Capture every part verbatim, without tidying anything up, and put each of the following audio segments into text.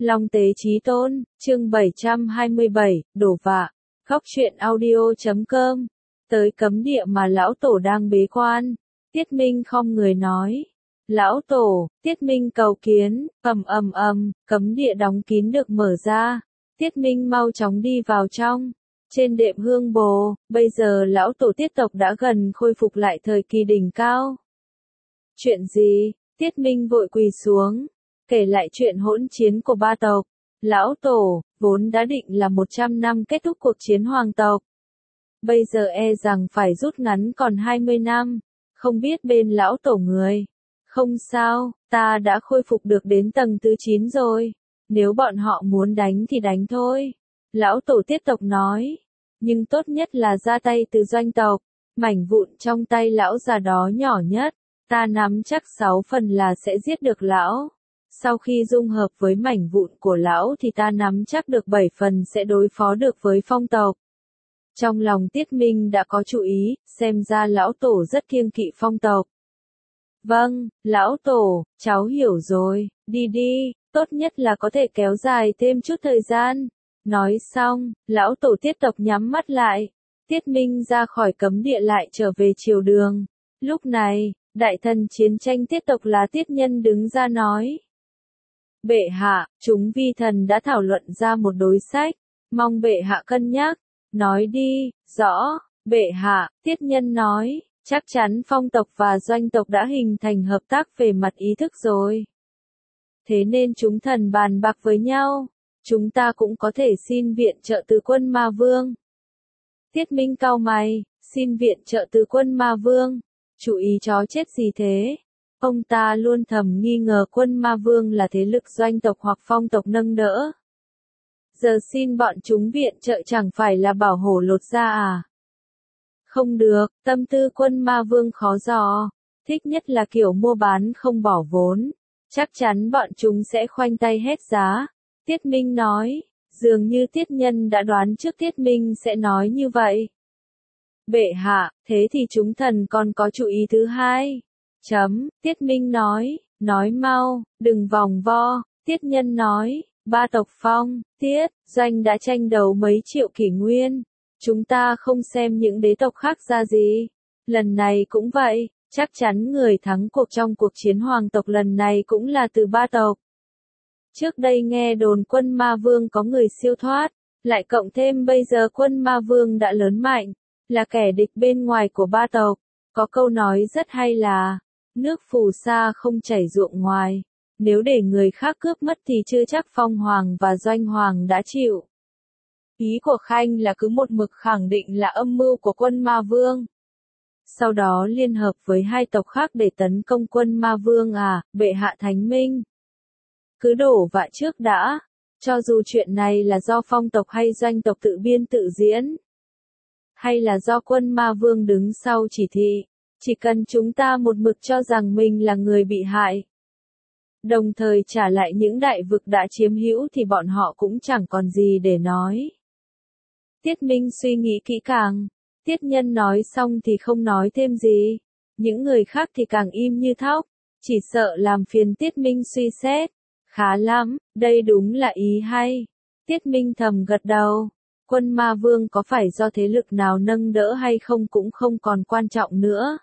Long Tế Chí Tôn, chương bảy trăm hai mươi bảy, đổ vạ. Góc truyện audio chấm com. Tới cấm địa mà lão tổ đang bế quan. Tiết Minh khom người nói. Lão tổ, Tiết Minh cầu kiến, ầm ầm ầm, cấm địa đóng kín được mở ra. Tiết Minh mau chóng đi vào trong. Trên đệm hương bồ, bây giờ lão tổ Tiết tộc đã gần khôi phục lại thời kỳ đỉnh cao. Chuyện gì? Tiết Minh vội quỳ xuống, kể lại chuyện hỗn chiến của ba tộc. Lão tổ, vốn đã định là một trăm năm kết thúc cuộc chiến hoàng tộc. Bây giờ e rằng phải rút ngắn còn hai mươi năm, không biết bên lão tổ người. Không sao, ta đã khôi phục được đến tầng thứ chín rồi. Nếu bọn họ muốn đánh thì đánh thôi. Lão tổ Tiết tộc nói. Nhưng tốt nhất là ra tay từ doanh tộc. Mảnh vụn trong tay lão già đó nhỏ nhất. Ta nắm chắc sáu phần là sẽ giết được lão. Sau khi dung hợp với mảnh vụn của lão thì ta nắm chắc được bảy phần sẽ đối phó được với phong tộc. Trong lòng Tiết Minh đã có chú ý, xem ra lão tổ rất kiêng kỵ phong tộc. Vâng, lão tổ, cháu hiểu rồi, đi đi, tốt nhất là có thể kéo dài thêm chút thời gian. Nói xong, lão tổ Tiết tộc nhắm mắt lại. Tiết Minh ra khỏi cấm địa lại trở về triều đường. Lúc này, đại thần chiến tranh Tiết tộc là Tiết Nhân đứng ra nói. Bệ hạ, chúng vi thần đã thảo luận ra một đối sách, mong bệ hạ cân nhắc. Nói đi, rõ, bệ hạ, Tiết Nhân nói, chắc chắn phong tộc và doanh tộc đã hình thành hợp tác về mặt ý thức rồi. Thế nên chúng thần bàn bạc với nhau, chúng ta cũng có thể xin viện trợ từ quân Ma Vương. Tiết Minh cau mày, xin viện trợ từ quân Ma Vương, chú ý chó chết gì thế? Ông ta luôn thầm nghi ngờ quân Ma Vương là thế lực doanh tộc hoặc phong tộc nâng đỡ. Giờ xin bọn chúng viện trợ chẳng phải là bảo hổ lột da à? Không được, tâm tư quân Ma Vương khó dò, thích nhất là kiểu mua bán không bỏ vốn. Chắc chắn bọn chúng sẽ khoanh tay hết giá. Tiết Minh nói, dường như Tiết Nhân đã đoán trước Tiết Minh sẽ nói như vậy. Bệ hạ, thế thì chúng thần còn có chú ý thứ hai. Chấm, Tiết Minh nói, nói mau, đừng vòng vo. Tiết Nhân nói, ba tộc Phong, Tiết, Doanh đã tranh đấu mấy triệu kỷ nguyên. Chúng ta không xem những đế tộc khác ra gì. Lần này cũng vậy, chắc chắn người thắng cuộc trong cuộc chiến hoàng tộc lần này cũng là từ ba tộc. Trước đây nghe đồn quân Ma Vương có người siêu thoát, lại cộng thêm bây giờ quân Ma Vương đã lớn mạnh, là kẻ địch bên ngoài của ba tộc. Có câu nói rất hay là, nước phù sa không chảy ruộng ngoài, nếu để người khác cướp mất thì chưa chắc Phong Hoàng và Doanh Hoàng đã chịu. Ý của Khanh là cứ một mực khẳng định là âm mưu của quân Ma Vương. Sau đó liên hợp với hai tộc khác để tấn công quân Ma Vương à, bệ hạ thánh minh. Cứ đổ vạ trước đã, cho dù chuyện này là do phong tộc hay doanh tộc tự biên tự diễn. Hay là do quân Ma Vương đứng sau chỉ thị, chỉ cần chúng ta một mực cho rằng mình là người bị hại. Đồng thời trả lại những đại vực đã chiếm hữu thì bọn họ cũng chẳng còn gì để nói. Tiết Minh suy nghĩ kỹ càng, Tiết Nhân nói xong thì không nói thêm gì. Những người khác thì càng im như thóc, chỉ sợ làm phiền Tiết Minh suy xét. Khá lắm, đây đúng là ý hay. Tiết Minh thầm gật đầu. Quân Ma Vương có phải do thế lực nào nâng đỡ hay không cũng không còn quan trọng nữa.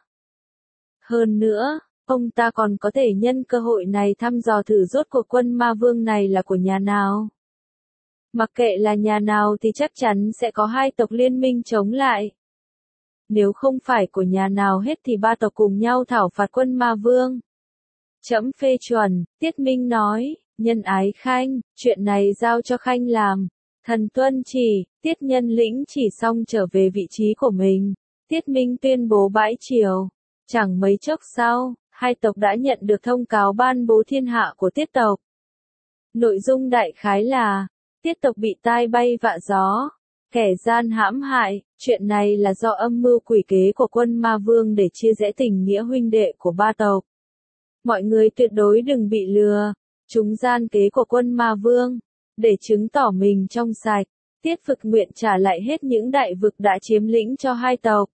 Hơn nữa, ông ta còn có thể nhân cơ hội này thăm dò thử rốt cuộc quân Ma Vương này là của nhà nào. Mặc kệ là nhà nào thì chắc chắn sẽ có hai tộc liên minh chống lại. Nếu không phải của nhà nào hết thì ba tộc cùng nhau thảo phạt quân Ma Vương. Trẫm phê chuẩn, Tiết Minh nói, nhân ái Khanh, chuyện này giao cho Khanh làm. Thần tuân chỉ, Tiết Nhân lĩnh chỉ xong trở về vị trí của mình. Tiết Minh tuyên bố bãi triều. Chẳng mấy chốc sau, hai tộc đã nhận được thông cáo ban bố thiên hạ của Tiết tộc. Nội dung đại khái là, Tiết tộc bị tai bay vạ gió, kẻ gian hãm hại, chuyện này là do âm mưu quỷ kế của quân Ma Vương để chia rẽ tình nghĩa huynh đệ của ba tộc. Mọi người tuyệt đối đừng bị lừa, chúng gian kế của quân Ma Vương, để chứng tỏ mình trong sạch. Tiết Phực nguyện trả lại hết những đại vực đã chiếm lĩnh cho hai tộc.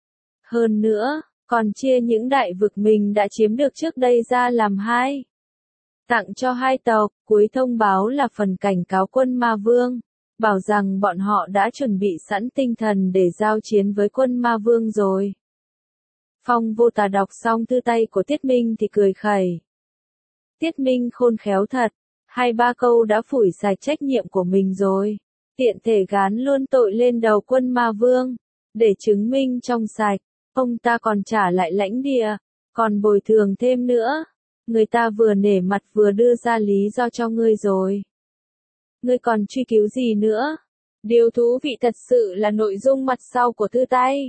Hơn nữa, còn chia những đại vực mình đã chiếm được trước đây ra làm hai. tặng cho hai tộc, cuối thông báo là phần cảnh cáo quân ma vương, bảo rằng bọn họ đã chuẩn bị sẵn tinh thần để giao chiến với quân ma vương rồi. Phong Vô Tà đọc xong thư tay của Tiết Minh thì cười khẩy. Tiết Minh khôn khéo thật, hai ba câu đã phủi sạch trách nhiệm của mình rồi, tiện thể gán luôn tội lên đầu quân ma vương, để chứng minh trong sạch, ông ta còn trả lại lãnh địa, còn bồi thường thêm nữa, người ta vừa nể mặt vừa đưa ra lý do cho ngươi rồi. Ngươi còn truy cứu gì nữa? Điều thú vị thật sự là nội dung mặt sau của thư tay.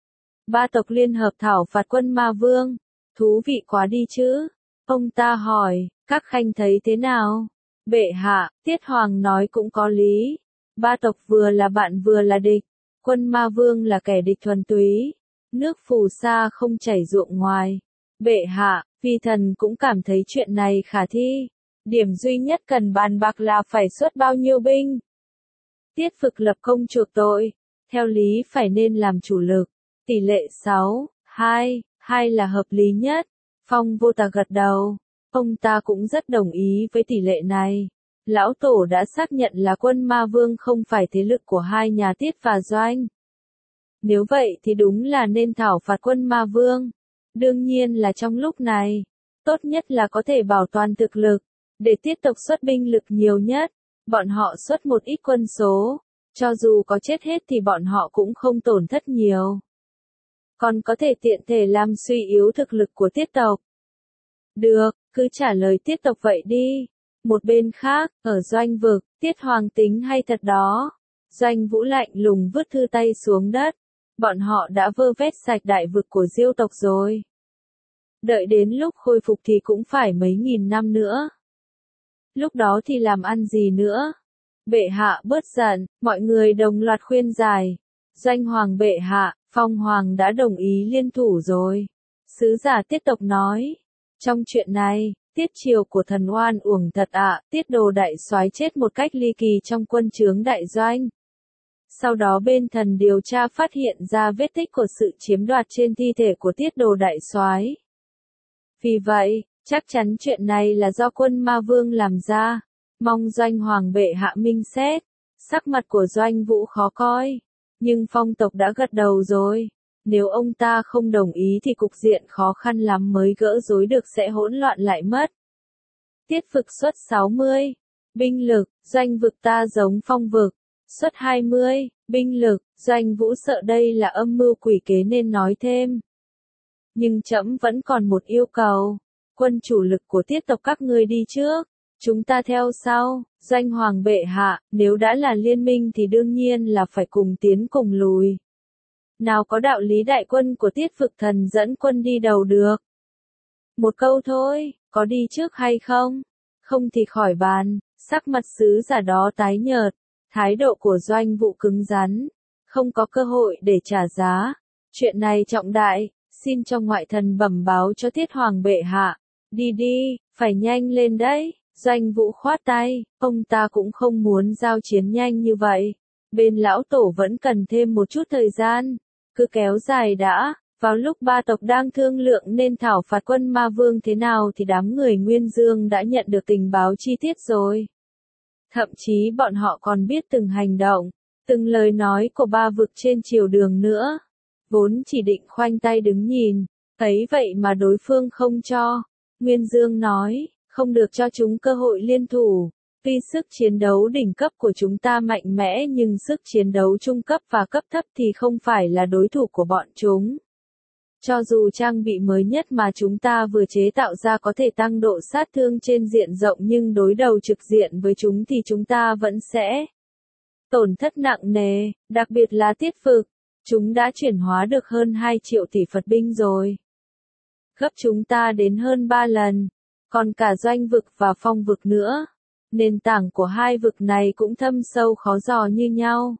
Ba tộc liên hợp thảo phạt quân ma vương, thú vị quá đi chứ. Ông ta hỏi, các khanh thấy thế nào? Bệ hạ, Tiết Hoàng nói cũng có lý. Ba tộc vừa là bạn vừa là địch. Quân ma vương là kẻ địch thuần túy. Nước phù sa không chảy ruộng ngoài. Bệ hạ, vi thần cũng cảm thấy chuyện này khả thi. Điểm duy nhất cần bàn bạc là phải xuất bao nhiêu binh. Tiết Phực lập công chuộc tội. Theo lý phải nên làm chủ lực. Tỷ lệ sáu, hai, hai là hợp lý nhất. Phong Vô Tà gật đầu. Ông ta cũng rất đồng ý với tỷ lệ này. Lão Tổ đã xác nhận là quân ma vương không phải thế lực của hai nhà Tiết và Doanh. Nếu vậy thì đúng là nên thảo phạt quân ma vương. Đương nhiên là trong lúc này, tốt nhất là có thể bảo toàn thực lực, để Tiết tộc xuất binh lực nhiều nhất. Bọn họ xuất một ít quân số, cho dù có chết hết thì bọn họ cũng không tổn thất nhiều. Còn có thể tiện thể làm suy yếu thực lực của Tiết tộc. Được, cứ trả lời Tiết tộc vậy đi. Một bên khác, ở Doanh vực, Tiết Hoàng tính hay thật đó. Doanh Vũ lạnh lùng vứt thư tay xuống đất. Bọn họ đã vơ vét sạch đại vực của Diêu tộc rồi. Đợi đến lúc khôi phục thì cũng phải mấy nghìn năm nữa. Lúc đó thì làm ăn gì nữa? Bệ hạ bớt giận, mọi người đồng loạt khuyên giải. Doanh Hoàng bệ hạ, Phong Hoàng đã đồng ý liên thủ rồi. Sứ giả Tiết tộc nói. Trong chuyện này, Tiết triều của thần oan uổng thật ạ, Tiết đồ đại soái chết một cách ly kỳ trong quân trướng đại doanh. Sau đó bên thần điều tra phát hiện ra vết tích của sự chiếm đoạt trên thi thể của Tiết đồ đại soái. Vì vậy, chắc chắn chuyện này là do quân ma vương làm ra. Mong Doanh Hoàng bệ hạ minh xét. Sắc mặt của Doanh Vũ khó coi. Nhưng Phong tộc đã gật đầu rồi. Nếu ông ta không đồng ý thì cục diện khó khăn lắm mới gỡ rối được, sẽ hỗn loạn lại mất. Tiết Phực xuất sáu mươi. Binh lực, Doanh vực ta giống Phong vực. Xuất hai mươi. Binh lực, Doanh Vũ sợ đây là âm mưu quỷ kế nên nói thêm. Nhưng trẫm vẫn còn một yêu cầu. Quân chủ lực của Tiết tộc các ngươi đi trước. Chúng ta theo sau. Doanh Hoàng bệ hạ, nếu đã là liên minh thì đương nhiên là phải cùng tiến cùng lùi. Nào có đạo lý đại quân của Tiết Phực thần dẫn quân đi đầu được. Một câu thôi, có đi trước hay không? Không thì khỏi bàn. Sắc mặt sứ giả đó tái nhợt. Thái độ của Doanh Vũ cứng rắn. Không có cơ hội để trả giá. Chuyện này trọng đại, xin cho ngoại thần bẩm báo cho Tiết Hoàng bệ hạ. Đi đi, phải nhanh lên đấy. Doanh Vũ khoát tay, ông ta cũng không muốn giao chiến nhanh như vậy. Bên lão tổ vẫn cần thêm một chút thời gian. Cứ kéo dài đã. Vào lúc ba tộc đang thương lượng nên thảo phạt quân ma vương thế nào thì đám người Nguyên Dương đã nhận được tình báo chi tiết rồi. Thậm chí bọn họ còn biết từng hành động, từng lời nói của ba vực trên triều đường nữa. Vốn chỉ định khoanh tay đứng nhìn, ấy vậy mà đối phương không cho. Nguyên Dương nói, không được cho chúng cơ hội liên thủ. Tuy sức chiến đấu đỉnh cấp của chúng ta mạnh mẽ nhưng sức chiến đấu trung cấp và cấp thấp thì không phải là đối thủ của bọn chúng. Cho dù trang bị mới nhất mà chúng ta vừa chế tạo ra có thể tăng độ sát thương trên diện rộng nhưng đối đầu trực diện với chúng thì chúng ta vẫn sẽ tổn thất nặng nề, đặc biệt là Tiết Phực. Chúng đã chuyển hóa được hơn hai triệu tỷ Phật binh rồi. Gấp chúng ta đến hơn ba lần, còn cả Doanh vực và Phong vực nữa. Nền tảng của hai vực này cũng thâm sâu khó dò như nhau.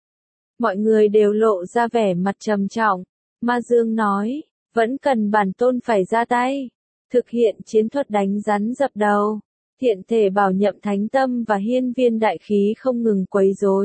Mọi người đều lộ ra vẻ mặt trầm trọng. Ma Dương nói, vẫn cần bản tôn phải ra tay, thực hiện chiến thuật đánh rắn dập đầu, thiện thể bảo nhậm thánh tâm và hiên viên đại khí không ngừng quấy rối.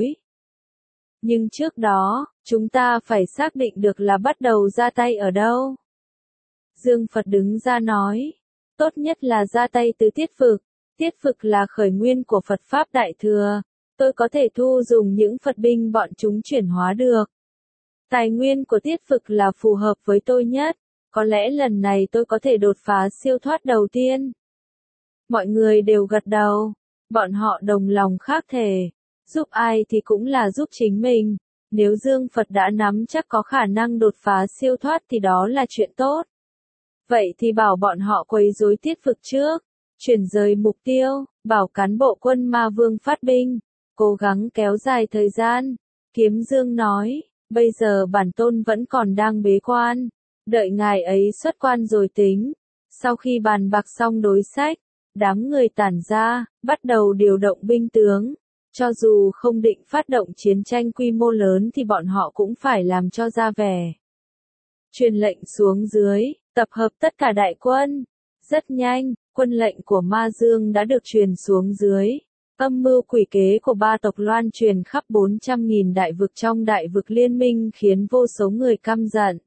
Nhưng trước đó, chúng ta phải xác định được là bắt đầu ra tay ở đâu. Dương Phật đứng ra nói, tốt nhất là ra tay từ Tiết Phực, Tiết Phực là khởi nguyên của Phật Pháp Đại Thừa. Tôi có thể thu dùng những Phật binh bọn chúng chuyển hóa được. Tài nguyên của Tiết Phực là phù hợp với tôi nhất. Có lẽ lần này tôi có thể đột phá siêu thoát đầu tiên. Mọi người đều gật đầu. Bọn họ đồng lòng khác thể. Giúp ai thì cũng là giúp chính mình. Nếu Dương Phật đã nắm chắc có khả năng đột phá siêu thoát thì đó là chuyện tốt. Vậy thì bảo bọn họ quấy rối Tiết Phực trước. Chuyển rời mục tiêu, bảo cán bộ quân Ma Vương phát binh. Cố gắng kéo dài thời gian. Kiếm Dương nói, bây giờ bản tôn vẫn còn đang bế quan. Đợi ngài ấy xuất quan rồi tính. Sau khi bàn bạc xong đối sách, đám người tản ra, bắt đầu điều động binh tướng. Cho dù không định phát động chiến tranh quy mô lớn thì bọn họ cũng phải làm cho ra vẻ. Truyền lệnh xuống dưới, tập hợp tất cả đại quân. Rất nhanh, quân lệnh của Ma Dương đã được truyền xuống dưới. Âm mưu quỷ kế của ba tộc loan truyền khắp bốn trăm nghìn đại vực trong đại vực liên minh khiến vô số người căm giận.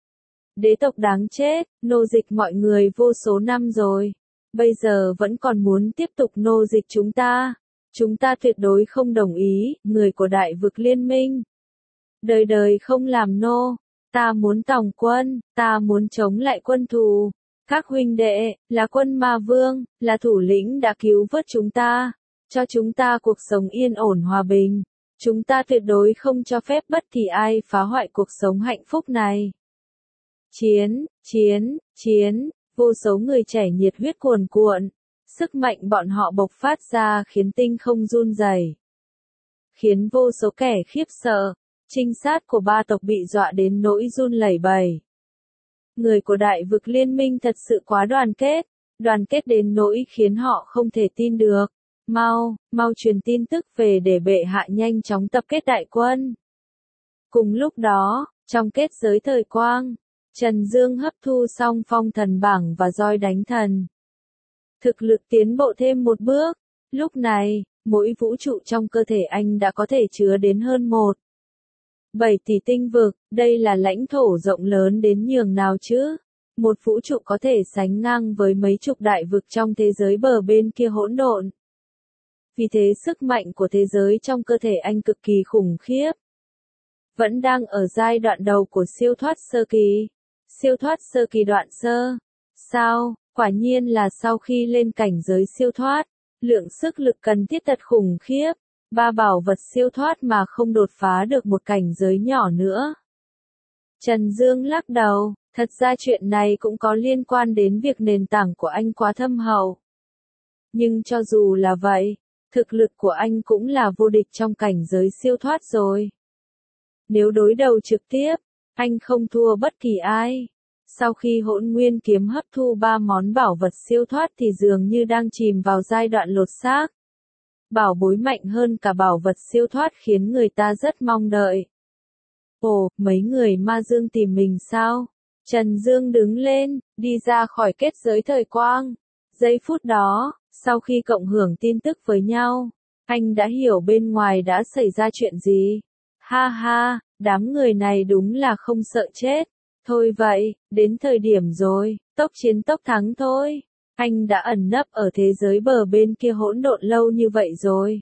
Đế tộc đáng chết, nô dịch mọi người vô số năm rồi. Bây giờ vẫn còn muốn tiếp tục nô dịch chúng ta. Chúng ta tuyệt đối không đồng ý, người của đại vực liên minh. Đời đời không làm nô. Ta muốn tòng quân, ta muốn chống lại quân thù. Các huynh đệ, là quân Ma Vương, là thủ lĩnh đã cứu vớt chúng ta. Cho chúng ta cuộc sống yên ổn hòa bình. Chúng ta tuyệt đối không cho phép bất kỳ ai phá hoại cuộc sống hạnh phúc này. Chiến, chiến, chiến, vô số người trẻ nhiệt huyết cuồn cuộn. Sức mạnh bọn họ bộc phát ra khiến tinh không run rẩy, khiến vô số kẻ khiếp sợ. Trinh sát của ba tộc bị dọa đến nỗi run lẩy bẩy. Người của đại vực liên minh thật sự quá đoàn kết, đoàn kết đến nỗi khiến họ không thể tin được. Mau, mau truyền tin tức về để bệ hạ nhanh chóng tập kết đại quân. Cùng lúc đó, trong kết giới thời quang, Trần Dương hấp thu xong phong thần bảng và roi đánh thần. Thực lực tiến bộ thêm một bước. Lúc này, mỗi vũ trụ trong cơ thể anh đã có thể chứa đến hơn một. bảy tỷ tinh vực, đây là lãnh thổ rộng lớn đến nhường nào chứ? Một vũ trụ có thể sánh ngang với mấy chục đại vực trong thế giới bờ bên kia hỗn độn. Vì thế sức mạnh của thế giới trong cơ thể anh cực kỳ khủng khiếp. Vẫn đang ở giai đoạn đầu của siêu thoát sơ kỳ. Siêu thoát sơ kỳ đoạn sơ. Sao? Quả nhiên là sau khi lên cảnh giới siêu thoát, lượng sức lực cần thiết thật khủng khiếp. Ba bảo vật siêu thoát mà không đột phá được một cảnh giới nhỏ nữa. Trần Dương lắc đầu, thật ra chuyện này cũng có liên quan đến việc nền tảng của anh quá thâm hậu. Nhưng cho dù là vậy, thực lực của anh cũng là vô địch trong cảnh giới siêu thoát rồi. Nếu đối đầu trực tiếp, anh không thua bất kỳ ai. Sau khi hỗn nguyên kiếm hấp thu ba món bảo vật siêu thoát thì dường như đang chìm vào giai đoạn lột xác. Bảo bối mạnh hơn cả bảo vật siêu thoát khiến người ta rất mong đợi. Ồ, mấy người Ma Dương tìm mình sao? Trần Dương đứng lên, đi ra khỏi kết giới thời quang. Giây phút đó, sau khi cộng hưởng tin tức với nhau, anh đã hiểu bên ngoài đã xảy ra chuyện gì. Ha ha, đám người này đúng là không sợ chết. Thôi vậy, đến thời điểm rồi, tốc chiến tốc thắng thôi. Anh đã ẩn nấp ở thế giới bờ bên kia hỗn độn lâu như vậy rồi.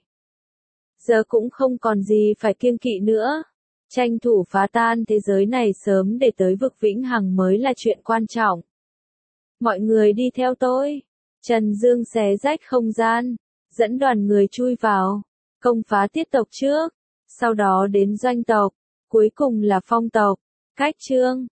Giờ cũng không còn gì phải kiêng kỵ nữa. Tranh thủ phá tan thế giới này sớm để tới vực vĩnh hằng mới là chuyện quan trọng. Mọi người đi theo tôi. Trần Dương xé rách không gian, dẫn đoàn người chui vào, công phá tiết tộc trước, sau đó đến doanh tộc, cuối cùng là phong tộc. Cách chương